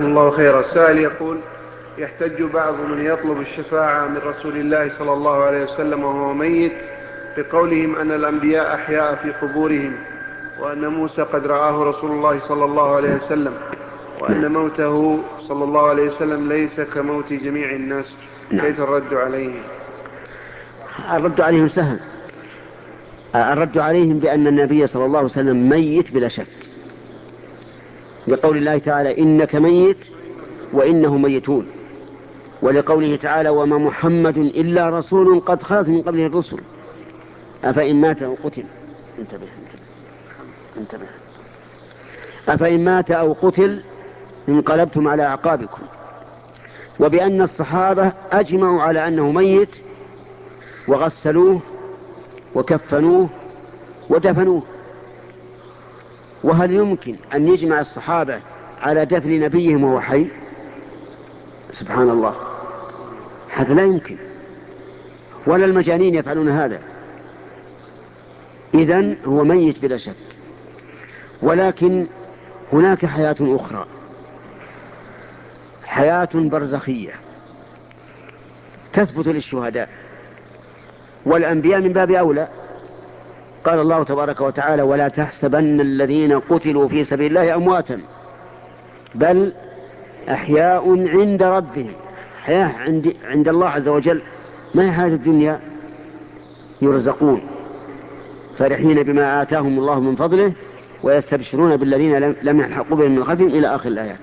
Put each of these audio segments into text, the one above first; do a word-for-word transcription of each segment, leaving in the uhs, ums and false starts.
جزاكم الله خيرا. السائل يقول: يحتج بعض من يطلب الشفاعة من رسول الله صلى الله عليه وسلم وهو ميت بقولهم أن الأنبياء أحياء في قبورهم، وأن موسى قد رآه رسول الله صلى الله عليه وسلم، وأن موته صلى الله عليه وسلم ليس كموت جميع الناس. كيف الرد عليهم؟ الرد عليهم سهل. الرد عليهم بأن النبي صلى الله عليه وسلم ميت بلا شك، لقول الله تعالى: إنك ميت وإنهم ميتون، ولقوله تعالى: وما محمد إلا رسول قد خلت من قبله الرسل أفإن مات أو قتل انتبه انتبه أفإن مات أو قتل انقلبتم على أعقابكم. وبأن الصحابة أجمعوا على أنه ميت وغسلوه وكفنوه ودفنوه. وهل يمكن أن يجمع الصحابة على دفن نبيهم وهو حي؟ سبحان الله، هذا لا يمكن، ولا المجانين يفعلون هذا. إذن هو ميت بلا شك. ولكن هناك حياة أخرى، حياة برزخية تثبت للشهداء والأنبياء من باب أولى. قال الله تبارك وتعالى: ولا تحسبن الذين قتلوا في سبيل الله أمواتا بل أحياء عند ربهم. حياة عند, عند الله عز وجل، ما هي حياة الدنيا. يرزقون فرحين بما آتاهم الله من فضله ويستبشرون بالذين لم يلحقوا بهم من خلفهم إلى آخر الآيات.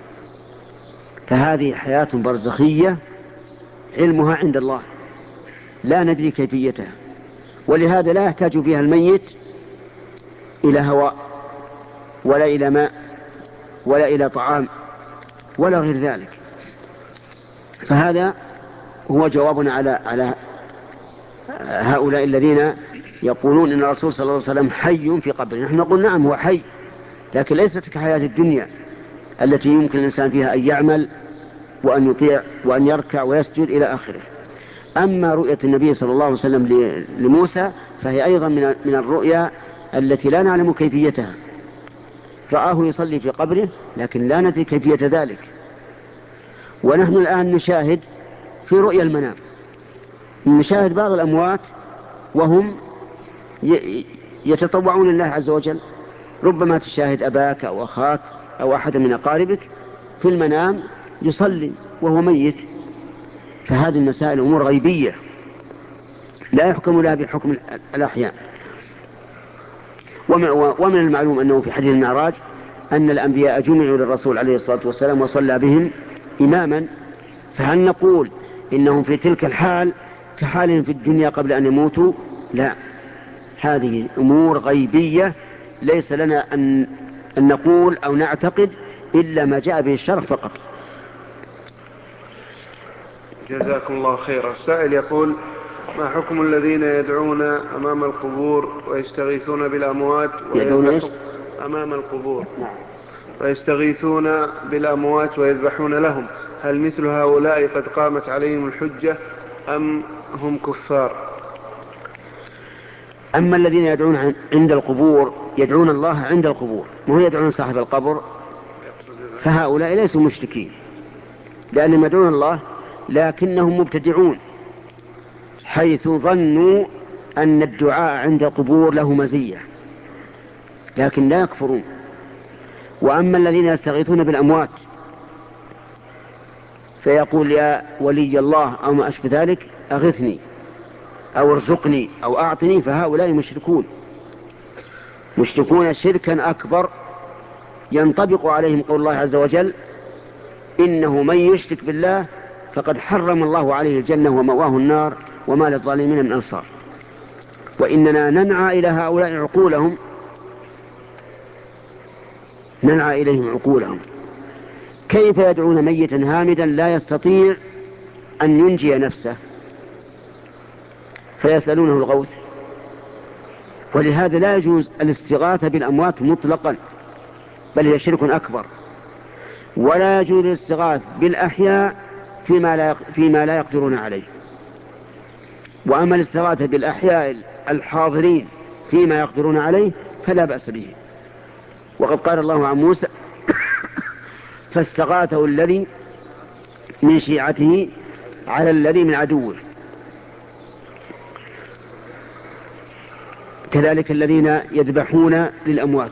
فهذه حياة برزخية علمها عند الله، لا ندري كيفيتها، ولهذا لا يحتاج فيها الميت إلى هواء ولا إلى ماء ولا إلى طعام ولا غير ذلك. فهذا هو جوابنا على على هؤلاء الذين يقولون إن الرسول صلى الله عليه وسلم حي في قبره. نحن نقول نعم هو حي، لكن ليست كحياة الدنيا التي يمكن الإنسان فيها أن يعمل وأن يطيع وأن يركع ويسجد إلى آخره. أما رؤية النبي صلى الله عليه وسلم لموسى فهي أيضا من الرؤيا التي لا نعلم كيفيتها. رآه يصلي في قبره لكن لا ندري كيفية ذلك. ونحن الآن نشاهد في رؤيا المنام، نشاهد بعض الأموات وهم يتطوعون لله عز وجل. ربما تشاهد أباك أو أخاك أو أحد من أقاربك في المنام يصلي وهو ميت. فهذه المسائل أمور غيبية لا يحكم لها بحكم الأحياء. ومن المعلوم أنه في حديث المعراج أن الأنبياء جمعوا للرسول عليه الصلاة والسلام وصلى بهم إماما. فهل نقول إنهم في تلك الحال كحالهم في الدنيا قبل أن يموتوا؟ لا، هذه أمور غيبية ليس لنا أن نقول أو نعتقد إلا ما جاء به الشرع فقط. جزاكم الله خيرا. السائل يقول: ما حكم الذين يدعون أمام القبور ويستغيثون بالأموات ويذبحون أمام القبور ويستغيثون بالأموات ويذبحون لهم؟ هل مثل هؤلاء قد قامت عليهم الحجة أم هم كفار؟ أما الذين يدعون عند القبور يدعون الله عند القبور وهو يدعون صاحب القبر، فهؤلاء ليسوا مشركين لأنهم يدعون الله، لكنهم مبتدعون حيث ظنوا أن الدعاء عند القبور له مزية، لكن لا يكفرون. وأما الذين يستغيثون بالأموات فيقول: يا ولي الله أو ما أشبه ذلك أغثني أو ارزقني أو أعطني، فهؤلاء مشركون مشركون شركا أكبر ينطبق عليهم قول الله عز وجل: إنه من يشرك بالله فقد حرم الله عليه الجنة ومأواه النار وما للظالمين من أنصار. وإننا ننعى إلى هؤلاء عقولهم ننعى إليهم عقولهم كيف يدعون ميتا هامدا لا يستطيع أن ينجي نفسه فيسألونه الغوث؟ ولهذا لا يجوز الاستغاثة بالأموات مطلقا، بل هي شرك أكبر. ولا يجوز الاستغاثة بالأحياء فيما لا فيما لا يقدرون عليه. وأما الاستغاثة بالأحياء الحاضرين فيما يقدرون عليه فلا بأس به. وقد قال الله عن موسى فاستغاثه الذي من شيعته على الذي من عدوه. كذلك الذين يذبحون للأموات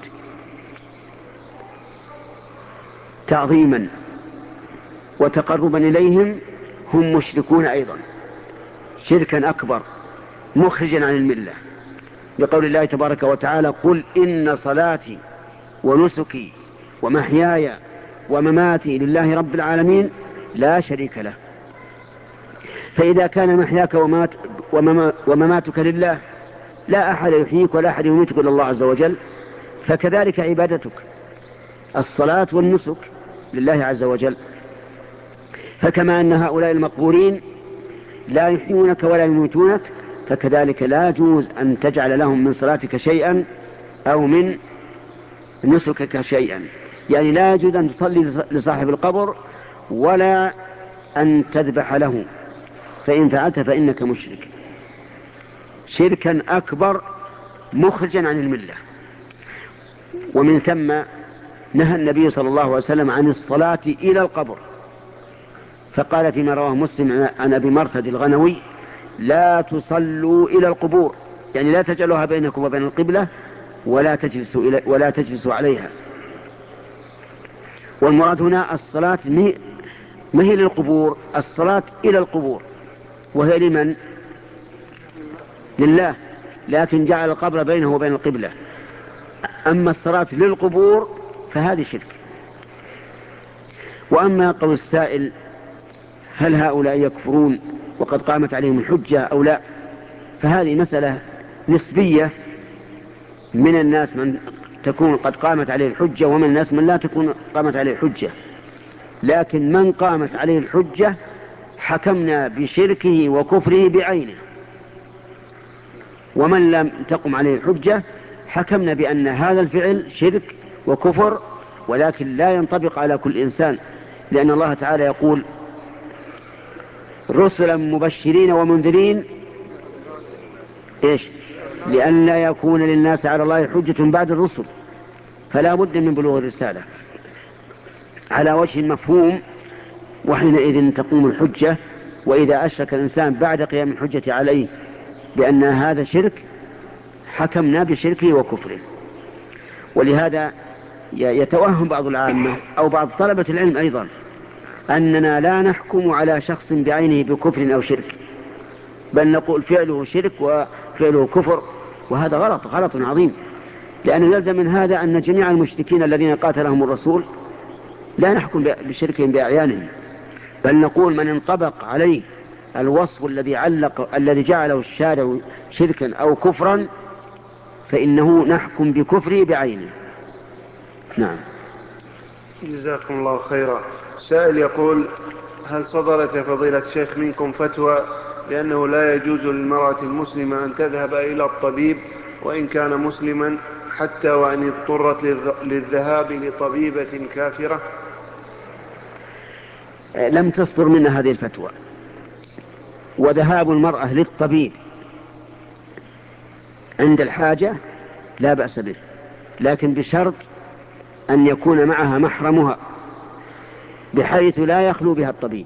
تعظيما وتقربا إليهم هم مشركون أيضا شركا أكبر مخرجا عن الملة، لقول الله تبارك وتعالى: قل إن صلاتي ونسكي ومحياي ومماتي لله رب العالمين لا شريك له. فإذا كان محياك ومات ومماتك لله لا أحد يحييك ولا أحد يميتك إلا الله عز وجل، فكذلك عبادتك الصلاة والنسك لله عز وجل. فكما أن هؤلاء المقبورين لا يحيونك ولا يميتونك، فكذلك لا يجوز أن تجعل لهم من صلاتك شيئا أو من نسكك شيئا. يعني لا يجوز أن تصلي لصاحب القبر ولا أن تذبح له، فإن فعلت فإنك مشرك شركا أكبر مخرجا عن الملة. ومن ثم نهى النبي صلى الله عليه وسلم عن الصلاة إلى القبر، فقال فيما رواه مسلم عن أبي مرثد الغنوي: لا تصلوا إلى القبور، يعني لا تجعلوها بينكم وبين القبلة ولا تجلسوا, إلى ولا تجلسوا عليها. والمراد هنا الصلاة ما هي للقبور، الصلاة إلى القبور، وهي لمن؟ لله، لكن جعل القبر بينه وبين القبلة. أما الصلاة للقبور فهذه شرك. وأما قول السائل: هل هؤلاء يكفرون وقد قامت عليهم الحجة أو لا؟ فهذه مسألة نسبية، من الناس من تكون قد قامت عليه الحجة ومن الناس من لا تكون قامت عليه الحجة. لكن من قامت عليه الحجة حكمنا بشركه وكفره بعينه، ومن لم تقم عليه الحجة حكمنا بأن هذا الفعل شرك وكفر، ولكن لا ينطبق على كل إنسان، لأن الله تعالى يقول: رسلا مبشرين ومنذرين إيش؟ لأن لا يكون للناس على الله حجة بعد الرسل، فلا بد من بلوغ الرسالة على وجه مفهوم، وحينئذ تقوم الحجة. وإذا أشرك الإنسان بعد قيام الحجة عليه بأن هذا شرك حكمنا بشركه وكفره. ولهذا يتوهم بعض العامة أو بعض طلبة العلم أيضا أننا لا نحكم على شخص بعينه بكفر أو شرك، بل نقول فعله شرك وفعله كفر، وهذا غلط غلط عظيم، لأنه يلزم من هذا أن جميع المشركين الذين قاتلهم الرسول لا نحكم بشركهم بأعيانهم، بل نقول من انطبق عليه الوصف الذي علق الذي جعله الشارع شركا أو كفرا فإنه نحكم بكفره بعينه. نعم. جزاكم الله خيرا. سائل يقول: هل صدرت يا فضيلة الشيخ منكم فتوى لأنه لا يجوز للمرأة المسلمة أن تذهب إلى الطبيب وإن كان مسلما حتى وأن اضطرت للذهاب لطبيبة كافرة؟ لم تصدر منا هذه الفتوى، وذهاب المرأة للطبيب عند الحاجة لا بأس به، لكن بشرط أن يكون معها محرمها بحيث لا يخلو بها الطبيب،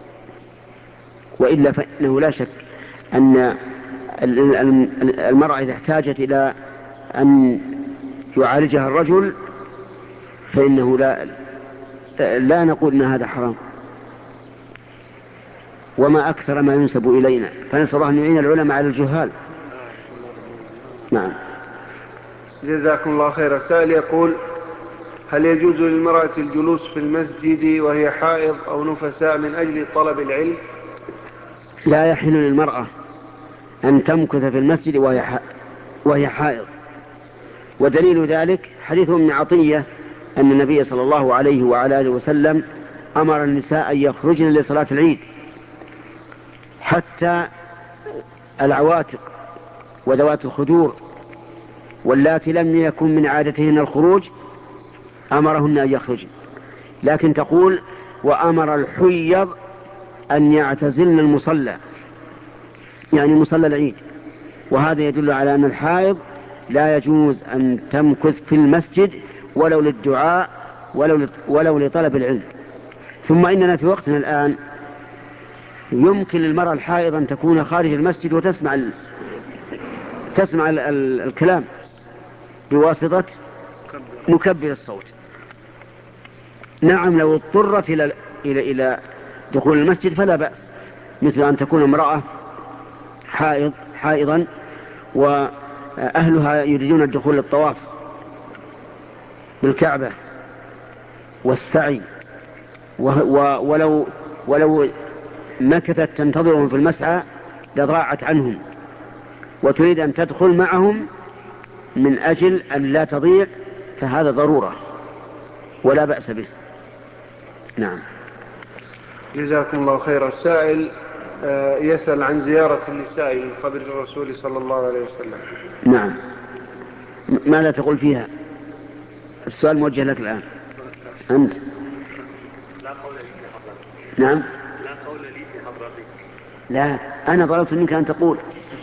وإلا فإنه لا شك أن المرأة إذا احتاجت إلى أن يعالجها الرجل فإنه لا, لا نقول أن هذا حرام، وما أكثر ما ينسب إلينا، فنسأل الله أن يعين العلماء على الجهال. نعم. جزاكم الله خيرا. سائل يقول: هل يجوز للمرأة الجلوس في المسجد وهي حائض أو نفساء من أجل طلب العلم؟ لا يحل للمرأة أن تمكث في المسجد وهي حائض، ودليل ذلك حديث ابن عطية أن النبي صلى الله عليه وعلى آله وسلم أمر النساء أن يخرجن لصلاة العيد، حتى العواتق وذوات الخدور واللاتي لم يكن من عادتهن الخروج أمرهن أن يخرجن، لكن تقول: وأمر الحيض أن يعتزلن المصلى، يعني مصلى العيد. وهذا يدل على أن الحائض لا يجوز أن تمكث في المسجد ولو للدعاء ولو ولو لطلب العلم. ثم إننا في وقتنا الآن يمكن للمرأة الحائض أن تكون خارج المسجد وتسمع ال... تسمع ال... ال... الكلام بواسطة مكبر الصوت. نعم لو اضطرت إلى إلى إلى دخول المسجد فلا بأس، مثل أن تكون امرأة حائض حائضا وأهلها يريدون الدخول للطواف بالكعبة والسعي، ولو ولو مكثت تنتظرهم في المسعى لضاعت عنهم، وتريد أن تدخل معهم من أجل أن لا تضيع، فهذا ضرورة ولا بأس به. نعم. جزاكم الله خير. السائل يسأل عن زيارة النساء من قبر الرسول صلى الله عليه وسلم. نعم. ما لا تقول فيها؟ السؤال موجه لك الآن أنت. لا قول لي في حضرتك. نعم. لا قول لي في حضرتك. لا، أنا طلبت منك أن تقول.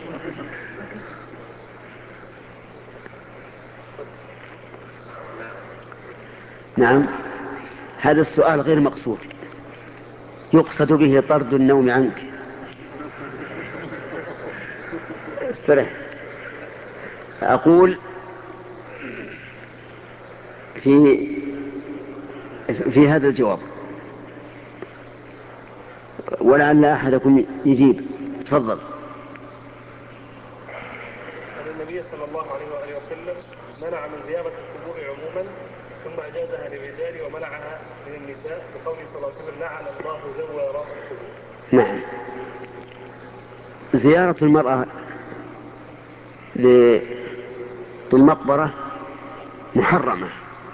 نعم. هذا السؤال غير مقصود، يقصد به طرد النوم عنك. استرح. أقول في في هذا الجواب، ولعل أحدكم يجيب. تفضل. النبي صلى الله عليه وآله وسلم منع من زيارة القبور عموما، ثم أجازها للرجال ومنعها من النساء بقوله صلى الله عليه وسلم لعن الله زوارات القبور. نعم. زيارة المرأة للمقبرة محرمة،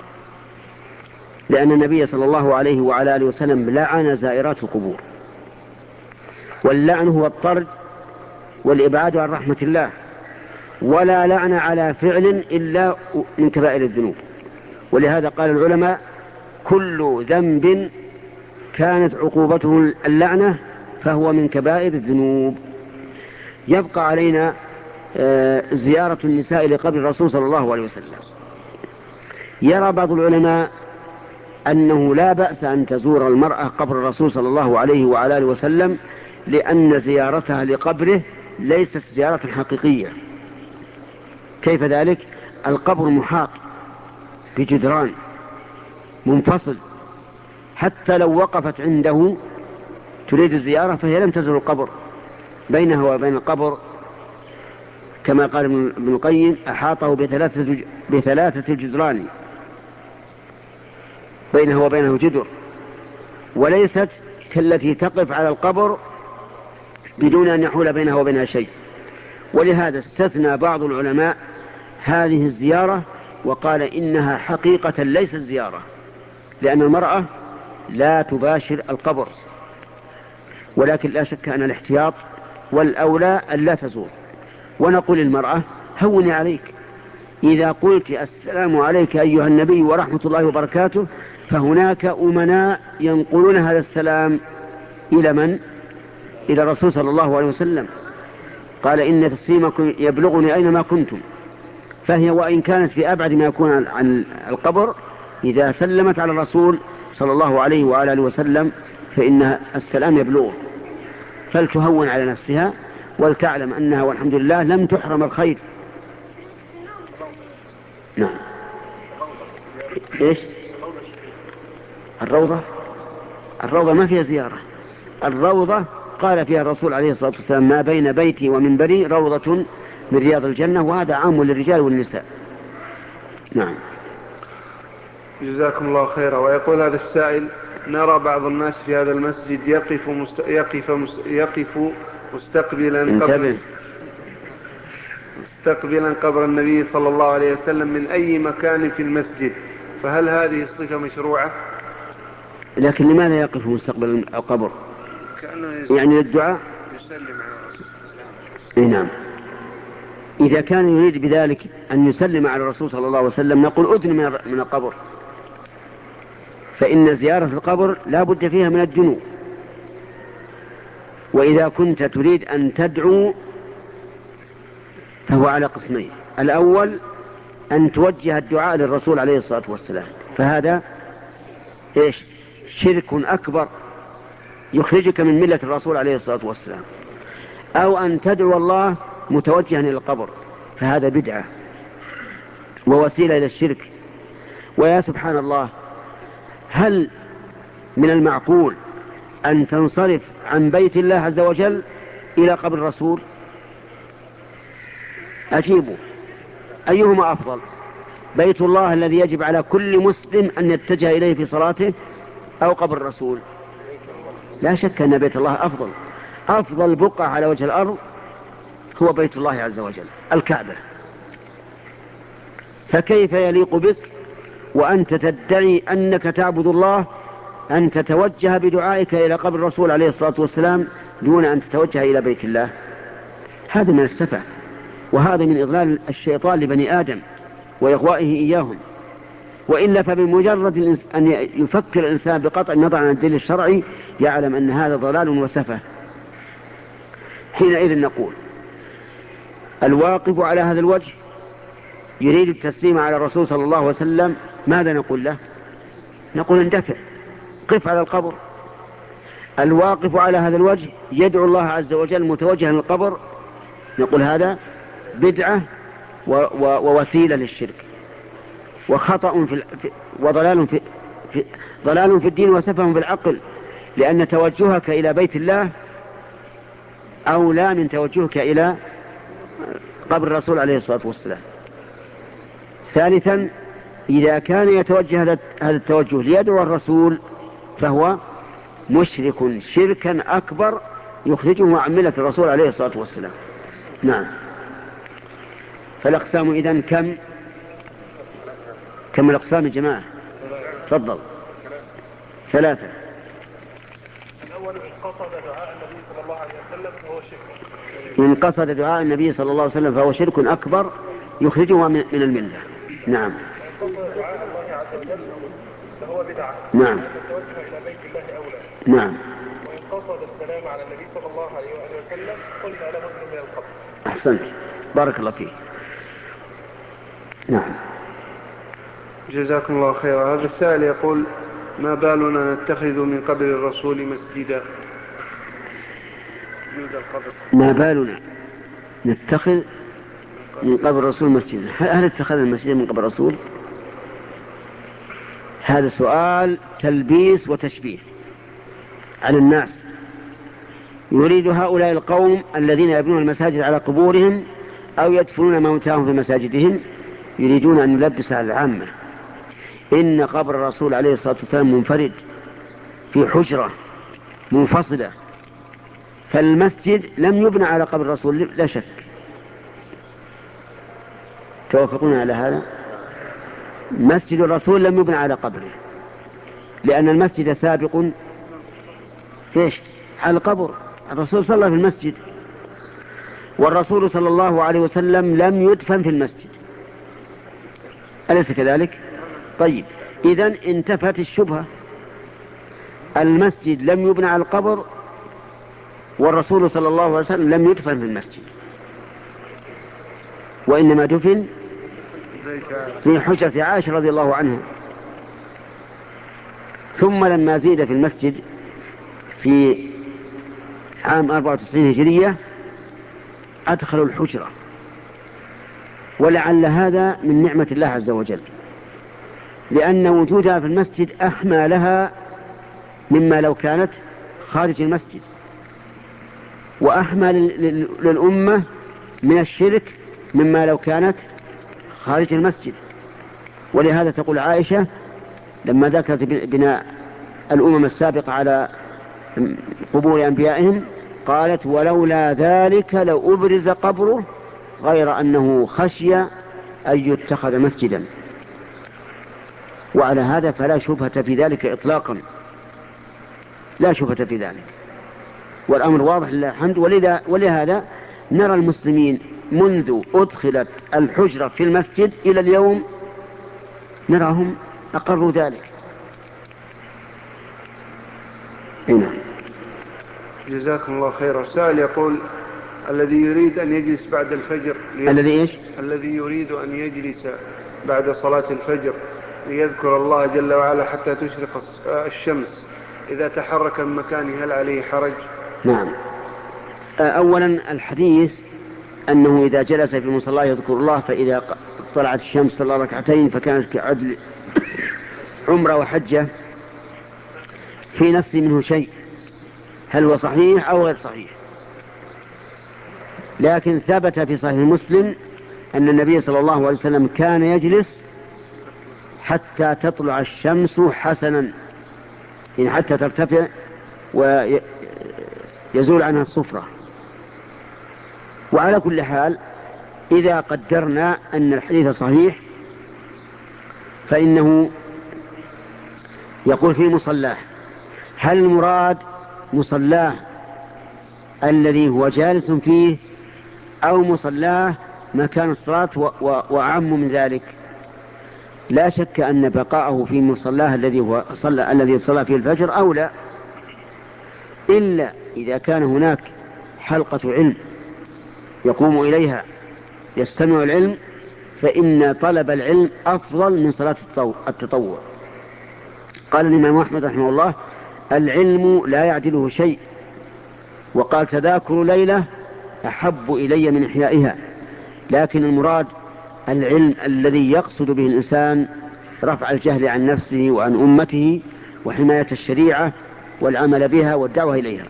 لأن النبي صلى الله عليه وعلى آله وسلم لعن زائرات القبور، واللعن هو الطرد والإبعاد عن رحمة الله، ولا لعن على فعل إلا من كبائر الذنوب. ولهذا قال العلماء كل ذنب كانت عقوبته اللعنة فهو من كبائر الذنوب. يبقى علينا زيارة النساء لقبر الرسول صلى الله عليه وسلم. يرى بعض العلماء أنه لا بأس أن تزور المرأة قبر الرسول صلى الله عليه وعلى آله وسلم، لأن زيارتها لقبره ليست زيارة حقيقية. كيف ذلك؟ القبر محاط بجدران منفصل، حتى لو وقفت عنده تريد الزيارة فهي لم تزور القبر، بينها وبين القبر كما قال ابن القيم أحاطه بثلاثة, بثلاثة جدران، بينها وبينه جدر، وليست كالتي تقف على القبر بدون أن يحول بينها وبينها شيء. ولهذا استثنى بعض العلماء هذه الزيارة وقال إنها حقيقة ليست زيارة، لأن المرأة لا تباشر القبر، ولكن لا شك أن الاحتياط والأولى أن لا تزور. ونقول للمرأة هوني عليك، إذا قلت السلام عليك أيها النبي ورحمة الله وبركاته فهناك أمناء ينقلون هذا السلام إلى من؟ إلى الرسول صلى الله عليه وسلم، قال إن تسليمكم يبلغني أينما كنتم. فهي وإن كانت في أبعد ما يكون عن القبر إذا سلمت على الرسول صلى الله عليه وآله وسلم فإن السلام يبلغه، فلتهون على نفسها ولتعلم أنها والحمد لله لم تحرم الخير. نعم. إيش؟ الروضة الروضة ما فيها زيارة. الروضة قال فيها الرسول عليه الصلاة والسلام ما بين بيتي ومنبري روضة من رياض الجنة، وهذا عام للرجال والنساء. نعم. جزاكم الله خيرا. ويقول هذا السائل نرى بعض الناس في هذا المسجد يقف, مست... يقف, مست... يقف مستقبلا قبر مستقبلا قبر النبي صلى الله عليه وسلم من أي مكان في المسجد، فهل هذه الصفة مشروعة؟ لكن لماذا يقف مستقبل القبر؟ يعني للدعاء؟ يسلم على الرسول صلى الله عليه وسلم. نعم. إذا كان يريد بذلك أن يسلم على الرسول صلى الله عليه وسلم نقول أدن من القبر، فإن زيارة القبر لا بد فيها من الدنو. وإذا كنت تريد أن تدعو فهو على قسمين: الأول أن توجه الدعاء للرسول عليه الصلاة والسلام، فهذا إيش؟ شرك أكبر يخرجك من ملة الرسول عليه الصلاة والسلام، أو أن تدعو الله متوجها إلى القبر، فهذا بدعة ووسيلة إلى الشرك. ويا سبحان الله، هل من المعقول أن تنصرف عن بيت الله عز وجل إلى قبر الرسول؟ أجيبوا، أيهما أفضل؟ بيت الله الذي يجب على كل مسلم أن يتجه إليه في صلاته، أو قبر الرسول؟ لا شك أن بيت الله أفضل. أفضل بقعة على وجه الأرض هو بيت الله عز وجل، الكعبة. فكيف يليق بك وأنت تدعي أنك تعبد الله أن تتوجه بدعائك إلى قبر الرسول عليه الصلاة والسلام دون أن تتوجه إلى بيت الله؟ هذا من السفه، وهذا من إضلال الشيطان لبني آدم وإغوائه إياهم. وإلا فبمجرد أن يفكر الإنسان بقطع النظر عن الدليل الشرعي يعلم أن هذا ضلال وسفه. حينئذ نقول الواقف على هذا الوجه يريد التسليم على الرسول صلى الله عليه وسلم، ماذا نقول له؟ نقول اندفع، قف على القبر. الواقف على هذا الوجه يدعو الله عز وجل متوجها للقبر، نقول هذا بدعة ووسيلة للشرك وخطأ في وضلال في, في ضلال في الدين وسفه في العقل، لأن توجهك إلى بيت الله أولى من توجهك إلى قبر الرسول عليه الصلاة والسلام. ثالثا، إذا كان يتوجه هذا التوجه ليدعو الرسول فهو مشرك شركا أكبر يخرجه عن ملة الرسول عليه الصلاة والسلام. نعم. فالأقسام إذن كم؟ كم الأقسام يا جماعة؟ تفضل. ثلاثة. الأول إن قصد دعاء النبي صلى الله عليه وسلم فهو شرك. إن قصد دعاء النبي صلى الله عليه وسلم فهو شرك أكبر يخرجه من الملة. نعم. وإن قصد دعاء الله عز وجل فهو بدعة. نعم. التوجه إلى بيت الله أولى. نعم. وإن قصد السلام على النبي صلى الله عليه وآله وسلم قلنا له من القبر. أحسنت، بارك الله فيك. نعم. جزاكم الله خيرا. هذا السائل يقول: ما بالنا نتخذ من قبر الرسول مسجدا؟ ما بالنا نتخذ من قبر الرسول مسجدا؟ هل اتخذ المسجد من قبر الرسول؟ هذا سؤال تلبيس وتشبيه على الناس. يريد هؤلاء القوم الذين يبنون المساجد على قبورهم أو يدفنون موتاهم في مساجدهم يريدون أن يلبس على العامة. إن قبر الرسول عليه الصلاة والسلام منفرد في حجرة منفصلة، فالمسجد لم يبنى على قبر الرسول لا شك. توافقون على هذا؟ مسجد الرسول لم يبنى على قبره، لأن المسجد سابق فيش على القبر. الرسول صلى في المسجد، والرسول صلى الله عليه وسلم لم يدفن في المسجد، أليس كذلك؟ طيب، إذن انتفت الشبهة. المسجد لم يبنى على القبر، والرسول صلى الله عليه وسلم لم يدفن في المسجد، وإنما دفن في حجرة عائشة رضي الله عنها. ثم لما زيد في المسجد في عام أربعة وتسعين هجرية أدخلوا الحجرة، ولعل هذا من نعمة الله عز وجل، لأن وجودها في المسجد أحمى لها مما لو كانت خارج المسجد، وأحمى للأمة من الشرك مما لو كانت خارج المسجد. ولهذا تقول عائشة لما ذكرت بناء الأمم السابقة على قبور أنبيائهم قالت: ولولا ذلك لو أبرز قبره غير أنه خشي أن يتخذ مسجدا. وعلى هذا فلا شبهة في ذلك إطلاقا، لا شبهة في ذلك، والأمر واضح لله الحمد. ولذا ولهذا نرى المسلمين منذ أدخلت الحجرة في المسجد إلى اليوم نراهم أقروا ذلك. هنا. جزاكم الله خيرا. سائل يقول: الذي يريد أن يجلس بعد الفجر الذي إيش؟ الذي يريد أن يجلس بعد صلاة الفجر ليذكر الله جل وعلا حتى تشرق الشمس إذا تحرك من مكانه هل عليه حرج؟ نعم. أولا الحديث أنه إذا جلس في مصلاه يذكر الله فإذا طلعت الشمس صلى ركعتين فكانت كعدل عمره وحجة، في نفسي منه شيء، هل هو صحيح أو غير صحيح؟ لكن ثبت في صحيح مسلم أن النبي صلى الله عليه وسلم كان يجلس حتى تطلع الشمس حسنا، يعني حتى ترتفع ويزول عنها الصفرة. وعلى كل حال إذا قدرنا أن الحديث صحيح فإنه يقول في مصلاه، هل المراد مصلاه الذي هو جالس فيه أو مصلاه مكان الصلاة وأعم من ذلك؟ لا شك أن بقاءه في مصلاه الذي هو صلى الذي صلى فيه الفجر أولى، إلا إذا كان هناك حلقة علم يقوم إليها يستمع العلم فإن طلب العلم أفضل من صلاة التطوع. قال الإمام أحمد رحمه الله: العلم لا يعدله شيء، وقال: تذاكر ليلة أحب إلي من إحيائها. لكن المراد العلم الذي يقصد به الإنسان رفع الجهل عن نفسه وعن أمته وحماية الشريعة والعمل بها والدعوة إليها.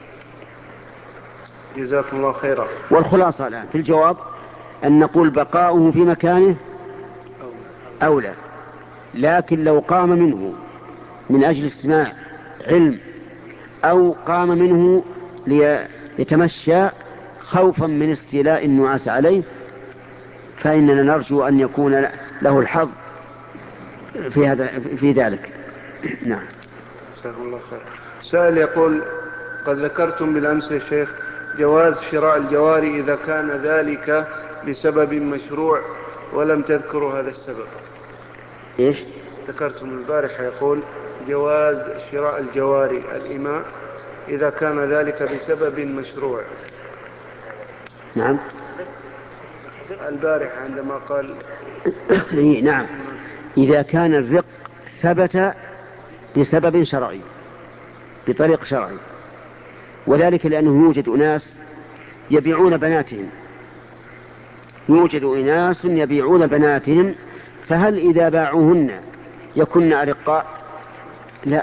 جزاكم الله خيرا. والخلاصة الآن في الجواب أن نقول بقاؤه في مكانه أولى، لكن لو قام منه من أجل استماع علم أو قام منه ليتمشى خوفا من استيلاء النعاس عليه فإننا نرجو أن يكون له الحظ في هذا في ذلك. نعم. جزاكم الله خير. سائل يقول: قد ذكرتم بالأمس يا شيخ جواز شراء الجواري إذا كان ذلك بسبب مشروع ولم تذكروا هذا السبب. إيش؟ ذكرتم البارحة يقول جواز شراء الجواري الإماء إذا كان ذلك بسبب مشروع. نعم. البارحة عندما قال نعم، إذا كان الرق ثبت بسبب شرعي بطريق شرعي، وذلك لأنه يوجد أناس يبيعون بناتهم يوجد أناس يبيعون بناتهم فهل إذا باعوهن يكن أرقاء؟ لا.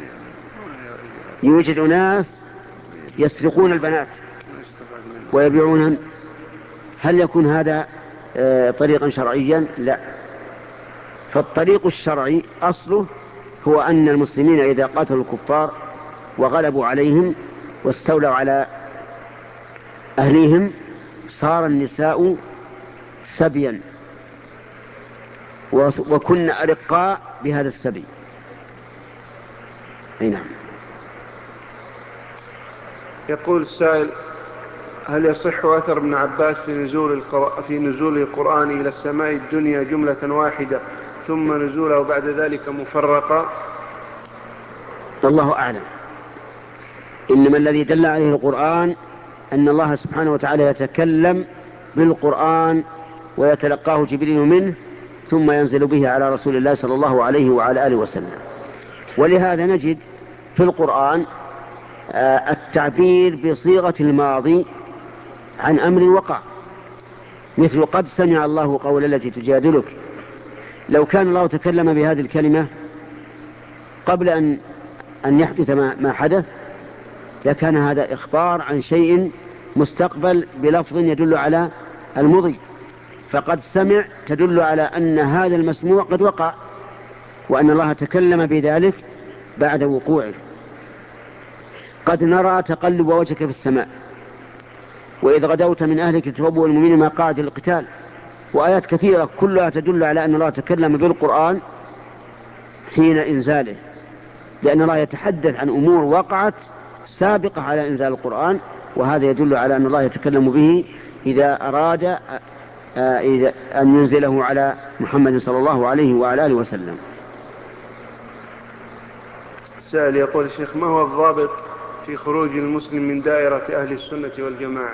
يوجد أناس يسرقون البنات ويبيعونهن، هل يكون هذا طريقا شرعيا؟ لا. فالطريق الشرعي أصله هو أن المسلمين إذا قاتلوا الكفار وغلبوا عليهم واستولوا على أهليهم صار النساء سبيا وكن أرقاء بهذا السبي. نعم. يقول السائل: هل يصح أثر ابن عباس في نزول القرآن, في نزول القرآن إلى السماء الدنيا جملة واحدة ثم نزوله بعد ذلك مفرقا؟ الله أعلم. إنما الذي دل عليه القرآن أن الله سبحانه وتعالى يتكلم بالقرآن ويتلقاه جبريل منه ثم ينزل به على رسول الله صلى الله عليه وعلى آله وسلم. ولهذا نجد في القرآن التعبير بصيغة الماضي عن أمر وقع، مثل قد سمع الله قول التي تجادلك. لو كان الله تكلم بهذه الكلمة قبل أن أن يحدث ما حدث لكان هذا إخبار عن شيء مستقبل بلفظ يدل على المضي، فقد سمع تدل على أن هذا المسموع قد وقع وأن الله تكلم بذلك بعد وقوعه. قد نرى تقلب وجهك في السماء وإذ غدوت من أهلك تبوئ المؤمنين مقاعد للقتال، وآيات كثيرة كلها تدل على أن الله تكلم بالقرآن حين إنزاله، لأن الله يتحدث عن أمور وقعت سابقة على إنزال القرآن، وهذا يدل على أن الله يتكلم به إذا أراد أن ينزله على محمد صلى الله عليه وعلى آله وسلم. السائل يقول: الشيخ ما هو الضابط في خروج المسلم من دائرة أهل السنة والجماعة؟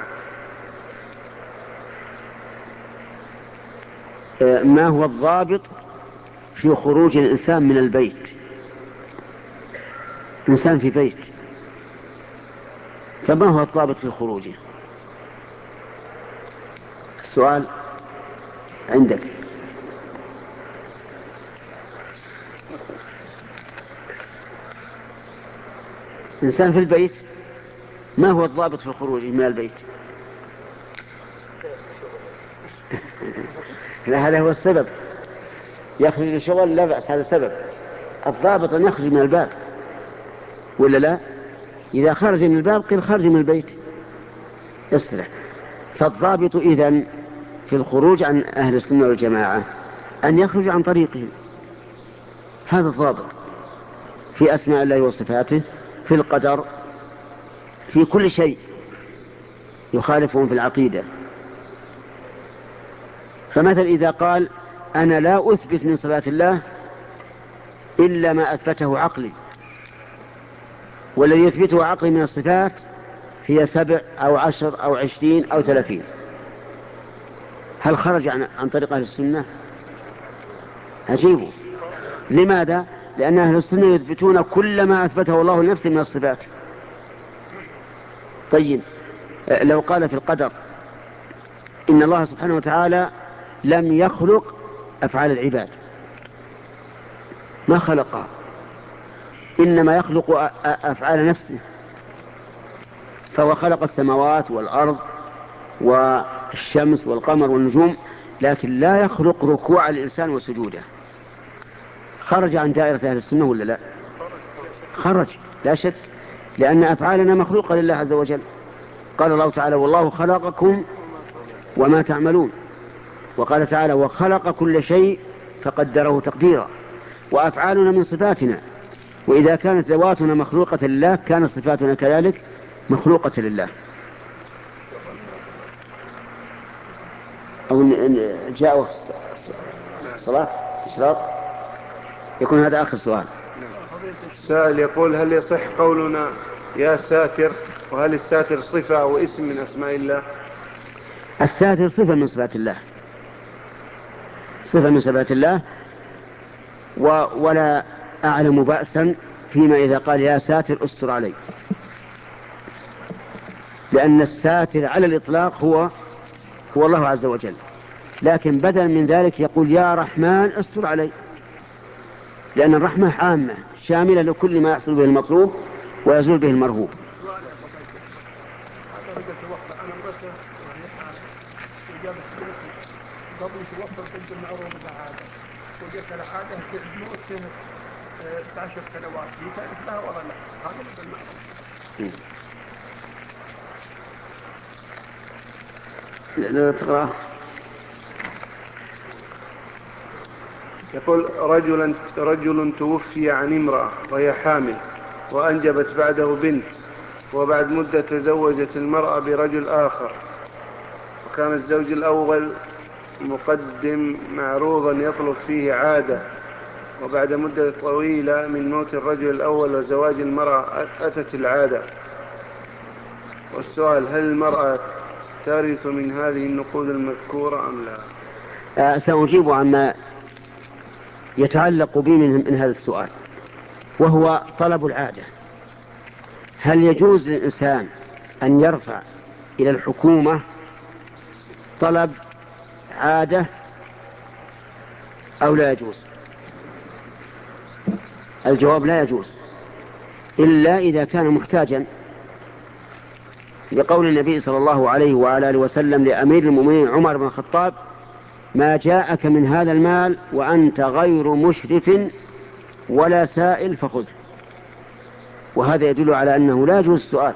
ما هو الضابط في خروج الإنسان من البيت. إنسان في بيت، فما هو الضابط في خروجه؟ السؤال عندك. إنسان في البيت، ما هو الضابط في الخروج من البيت؟ لا، هذا هو السبب. يخرج للشغل لا بأس، هذا سبب. الضابط أن يخرج من الباب، ولا لا؟ إذا خرج من الباب قيل خرج من البيت يصلح. فالضابط إذن في الخروج عن أهل السنة والجماعة أن يخرج عن طريقهم. هذا الضابط في أسماء الله وصفاته، في القدر، في كل شيء يخالفهم في العقيدة. فمثل إذا قال أنا لا أثبت من صفات الله إلا ما أثبته عقلي، والذي يثبته عقلي من الصفات هي سبع أو عشر أو عشرين أو ثلاثين، هل خرج عن, عن طريق أهل السنة؟ عجيب. لماذا؟ لأن أهل السنة يثبتون كل ما أثبته الله لنفسه من الصفات. طيب، لو قال في القدر إن الله سبحانه وتعالى لم يخلق أفعال العباد، ما خلقها، إنما يخلق أفعال نفسه، فهو خلق السماوات والأرض والشمس والقمر والنجوم، لكن لا يخلق ركوع الإنسان وسجوده. خرج عن دائرة أهل السنة ولا لا؟ خرج لا شك، لأن أفعالنا مخلوقة لله عز وجل. قال الله تعالى والله خلقكم وما تعملون، وقال تعالى وخلق كل شيء فقدره تقديرا. وأفعالنا من صفاتنا، وإذا كانت ذواتنا مخلوقة لله كانت صفاتنا كذلك مخلوقة لله. أو جاءوا الصلاة إشراق، يكون هذا آخر سؤال. السائل يقول هل يصح قولنا يا ساتر، وهل الساتر صفة أو اسم من أسماء الله؟ الساتر صفة من صفات الله، صفة من صفات الله، و ولا أعلم بأسا فيما إذا قال يا ساتر استر علي، لأن الساتر على الإطلاق هو هو الله عز وجل، لكن بدل من ذلك يقول يا رحمن استر علي، لأن الرحمة عامة شاملة لكل ما يحصل به المطلوب ويزول به المرهوب. لا تقرأ. يقول رجل, رجل توفي عن امرأة وهي حامل وأنجبت بعده بنت، وبعد مدة تزوجت المرأة برجل آخر، وكان الزوج الأول مقدم معروضا يطلب فيه عادة، وبعد مدة طويلة من موت الرجل الأول وزواج المرأة أتت العادة. والسؤال هل المرأة ترث من هذه النقود المذكورة أم لا؟ أه سأجيب عما يتعلق بي من, من هذا السؤال، وهو طلب العادة. هل يجوز للإنسان أن يرفع إلى الحكومة طلب عادة أو لا يجوز؟ الجواب لا يجوز، إلا إذا كان محتاجا، لقول النبي صلى الله عليه وعلى آله وسلم لأمير المؤمنين عمر بن الخطاب ما جاءك من هذا المال وأنت غير مشرف ولا سائل فخذه. وهذا يدل على أنه لا يجوز السؤال،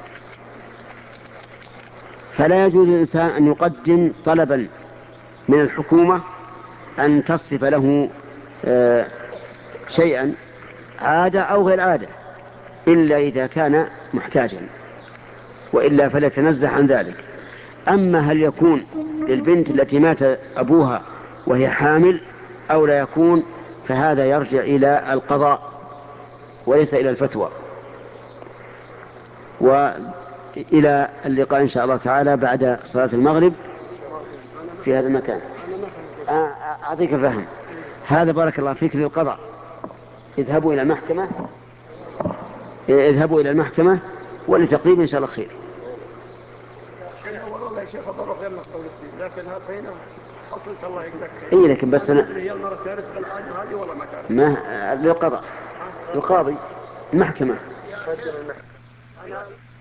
فلا يجوز للإنسان أن يقدم طلبا من الحكومة أن تصرف له آه شيئا عادة أو غير عادة، إلا إذا كان محتاجا، وإلا فليتنزه عن ذلك. أما هل يكون للبنت التي مات أبوها وهي حامل أو لا يكون، فهذا يرجع إلى القضاء وليس إلى الفتوى. وإلى اللقاء إن شاء الله تعالى بعد صلاة المغرب في هذا المكان. أعطيك فهم. هذا بارك الله فيك للقضاء. اذهبوا إلى المحكمة اذهبوا إلى المحكمة ولتقريب إن شاء الله خير. والله يا شيخ أضرب غير مقول الدين، لكن هنا حصلت الله يجزاك خير. إيه لكن بس أنا هي المرة كانت بالآن هذه ولا ما كانت؟ ما للقضاء القاضي المحكمة. أنا